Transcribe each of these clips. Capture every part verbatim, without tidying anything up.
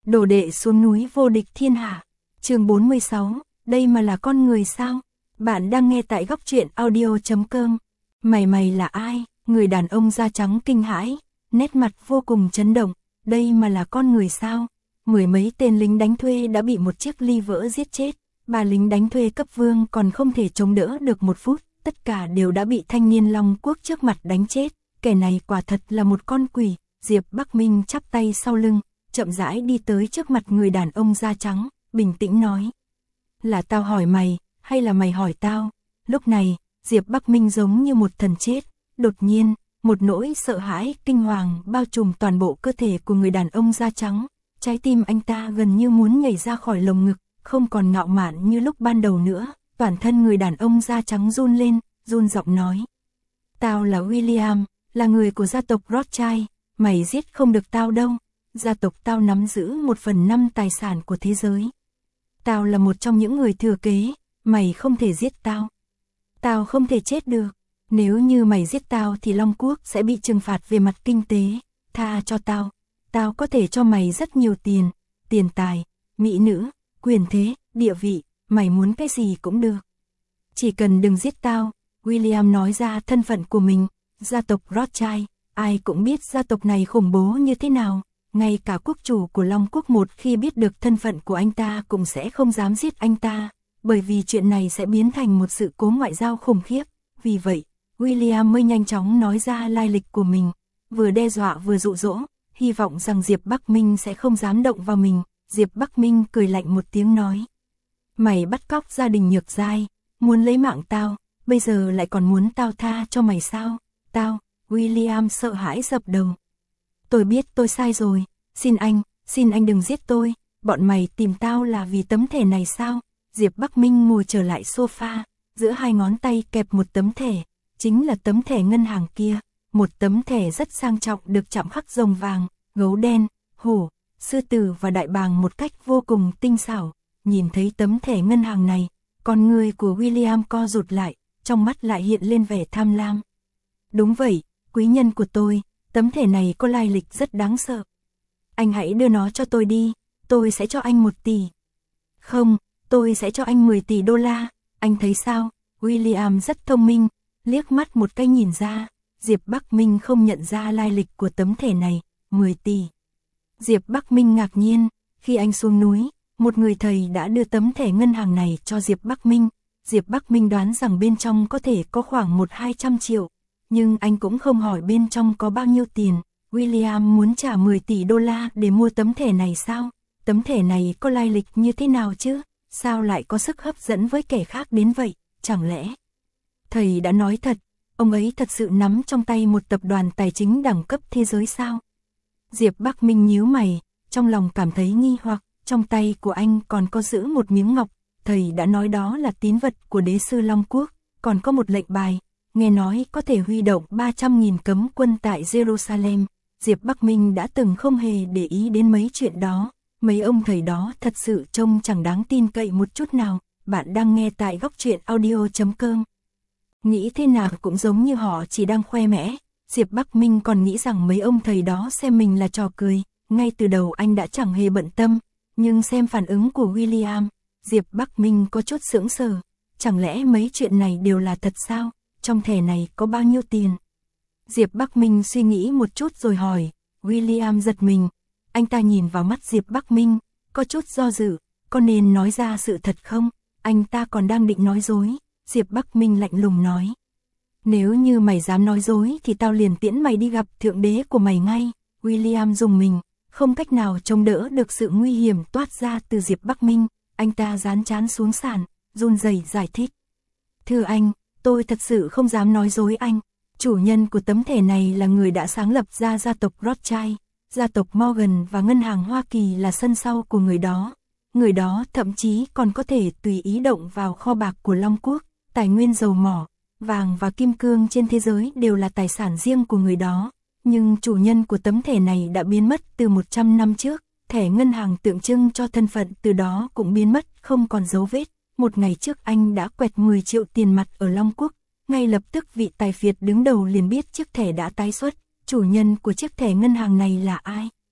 Đồ đệ xuống núi vô địch thiên hạ. Chương bốn mươi sáu, đây mà là con người sao? Bạn đang nghe tại góc truyện audio chấm com. Mày mày là ai? Người đàn ông da trắng kinh hãi, nét mặt vô cùng chấn động, đây mà là con người sao? Mười mấy tên lính đánh thuê đã bị một chiếc ly vỡ giết chết, ba lính đánh thuê cấp vương còn không thể chống đỡ được một phút, tất cả đều đã bị thanh niên Long Quốc trước mặt đánh chết, kẻ này quả thật là một con quỷ. Diệp Bắc Minh chắp tay sau lưng, chậm rãi đi tới trước mặt người đàn ông da trắng, bình tĩnh nói. Là tao hỏi mày, hay là mày hỏi tao? Lúc này, Diệp Bắc Minh giống như một thần chết, đột nhiên, một nỗi sợ hãi kinh hoàng bao trùm toàn bộ cơ thể của người đàn ông da trắng, trái tim anh ta gần như muốn nhảy ra khỏi lồng ngực, không còn ngạo mạn như lúc ban đầu nữa, toàn thân người đàn ông da trắng run lên, run giọng nói. Tao là William, là người của gia tộc Rothschild, mày giết không được tao đâu, gia tộc tao nắm giữ một phần năm tài sản của thế giới. Tao là một trong những người thừa kế, mày không thể giết tao. Tao không thể chết được, nếu như mày giết tao thì Long Quốc sẽ bị trừng phạt về mặt kinh tế, tha cho tao, tao có thể cho mày rất nhiều tiền, tiền tài, mỹ nữ, quyền thế, địa vị, mày muốn cái gì cũng được. Chỉ cần đừng giết tao. William nói ra thân phận của mình, gia tộc Rothschild, ai cũng biết gia tộc này khủng bố như thế nào, ngay cả quốc chủ của Long Quốc một khi biết được thân phận của anh ta cũng sẽ không dám giết anh ta, bởi vì chuyện này sẽ biến thành một sự cố ngoại giao khủng khiếp, vì vậy, William mới nhanh chóng nói ra lai lịch của mình, vừa đe dọa vừa dụ dỗ, hy vọng rằng Diệp Bắc Minh sẽ không dám động vào mình. Diệp Bắc Minh cười lạnh một tiếng nói. Mày bắt cóc gia đình Nhược Giai, muốn lấy mạng tao, bây giờ lại còn muốn tao tha cho mày sao? Tao, William sợ hãi dập đầu. Tôi biết tôi sai rồi, xin anh, xin anh đừng giết tôi, bọn mày tìm tao là vì tấm thẻ này sao? Diệp Bắc Minh ngồi trở lại sofa, giữa hai ngón tay kẹp một tấm thẻ, chính là tấm thẻ ngân hàng kia, một tấm thẻ rất sang trọng được chạm khắc rồng vàng, gấu đen, hổ, sư tử và đại bàng một cách vô cùng tinh xảo. Nhìn thấy tấm thẻ ngân hàng này, con người của William co rụt lại, trong mắt lại hiện lên vẻ tham lam. Đúng vậy, quý nhân của tôi, tấm thẻ này có lai lịch rất đáng sợ. Anh hãy đưa nó cho tôi đi, tôi sẽ cho anh một tỷ. Không, tôi sẽ cho anh mười tỷ đô la, anh thấy sao? William rất thông minh, liếc mắt một cái nhìn ra, Diệp Bắc Minh không nhận ra lai lịch của tấm thẻ này, mười tỷ. Diệp Bắc Minh ngạc nhiên, khi anh xuống núi, một người thầy đã đưa tấm thẻ ngân hàng này cho Diệp Bắc Minh. Diệp Bắc Minh đoán rằng bên trong có thể có khoảng một hai trăm triệu, nhưng anh cũng không hỏi bên trong có bao nhiêu tiền. William muốn trả mười tỷ đô la để mua tấm thẻ này sao? Tấm thẻ này có lai lịch như thế nào chứ? Sao lại có sức hấp dẫn với kẻ khác đến vậy? Chẳng lẽ thầy đã nói thật, ông ấy thật sự nắm trong tay một tập đoàn tài chính đẳng cấp thế giới sao? Diệp Bắc Minh nhíu mày, trong lòng cảm thấy nghi hoặc, trong tay của anh còn có giữ một miếng ngọc, thầy đã nói đó là tín vật của đế sư Long Quốc, còn có một lệnh bài, nghe nói có thể huy động ba trăm nghìn cấm quân tại Jerusalem. Diệp Bắc Minh đã từng không hề để ý đến mấy chuyện đó, mấy ông thầy đó thật sự trông chẳng đáng tin cậy một chút nào. Bạn đang nghe tại góc truyện audio chấm com. Nghĩ thế nào cũng giống như họ chỉ đang khoe mẽ. Diệp Bắc Minh còn nghĩ rằng mấy ông thầy đó xem mình là trò cười, ngay từ đầu anh đã chẳng hề bận tâm, nhưng xem phản ứng của William, Diệp Bắc Minh có chút sững sờ, chẳng lẽ mấy chuyện này đều là thật sao? Trong thẻ này có bao nhiêu tiền? Diệp Bắc Minh suy nghĩ một chút rồi hỏi. William giật mình, anh ta nhìn vào mắt Diệp Bắc Minh, có chút do dự, có nên nói ra sự thật không? Anh ta còn đang định nói dối. Diệp Bắc Minh lạnh lùng nói. Nếu như mày dám nói dối thì tao liền tiễn mày đi gặp thượng đế của mày ngay. William dùng mình, không cách nào chống đỡ được sự nguy hiểm toát ra từ Diệp Bắc Minh, anh ta dán trán xuống sàn, run rẩy giải thích. Thưa anh, tôi thật sự không dám nói dối anh, chủ nhân của tấm thẻ này là người đã sáng lập ra gia tộc Rothschild, gia tộc Morgan và ngân hàng Hoa Kỳ là sân sau của người đó. Người đó thậm chí còn có thể tùy ý động vào kho bạc của Long Quốc, tài nguyên dầu mỏ, vàng và kim cương trên thế giới đều là tài sản riêng của người đó. Nhưng chủ nhân của tấm thẻ này đã biến mất từ một trăm năm trước, thẻ ngân hàng tượng trưng cho thân phận từ đó cũng biến mất, không còn dấu vết. Một ngày trước anh đã quẹt mười triệu tiền mặt ở Long Quốc, ngay lập tức vị tài phiệt đứng đầu liền biết chiếc thẻ đã tái xuất, chủ nhân của chiếc thẻ ngân hàng này là ai.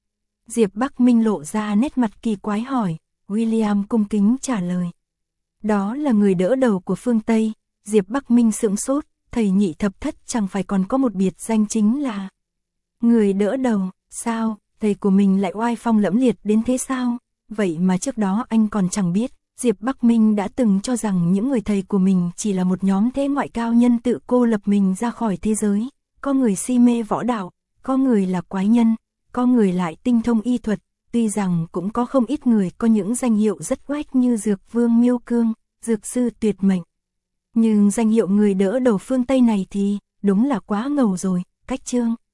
Diệp Bắc Minh lộ ra nét mặt kỳ quái hỏi, William cung kính trả lời. Đó là người đỡ đầu của phương Tây. Diệp Bắc Minh sững sốt, thầy Nhị thập thất chẳng phải còn có một biệt danh chính là người đỡ đầu, sao, thầy của mình lại oai phong lẫm liệt đến thế sao? Vậy mà trước đó anh còn chẳng biết. Diệp Bắc Minh đã từng cho rằng những người thầy của mình chỉ là một nhóm thế ngoại cao nhân tự cô lập mình ra khỏi thế giới. Có người si mê võ đạo, có người là quái nhân, có người lại tinh thông y thuật. Tuy rằng cũng có không ít người có những danh hiệu rất oách như Dược Vương Miêu Cương, Dược Sư Tuyệt Mệnh. Nhưng danh hiệu người đỡ đầu phương Tây này thì đúng là quá ngầu rồi, cách chương.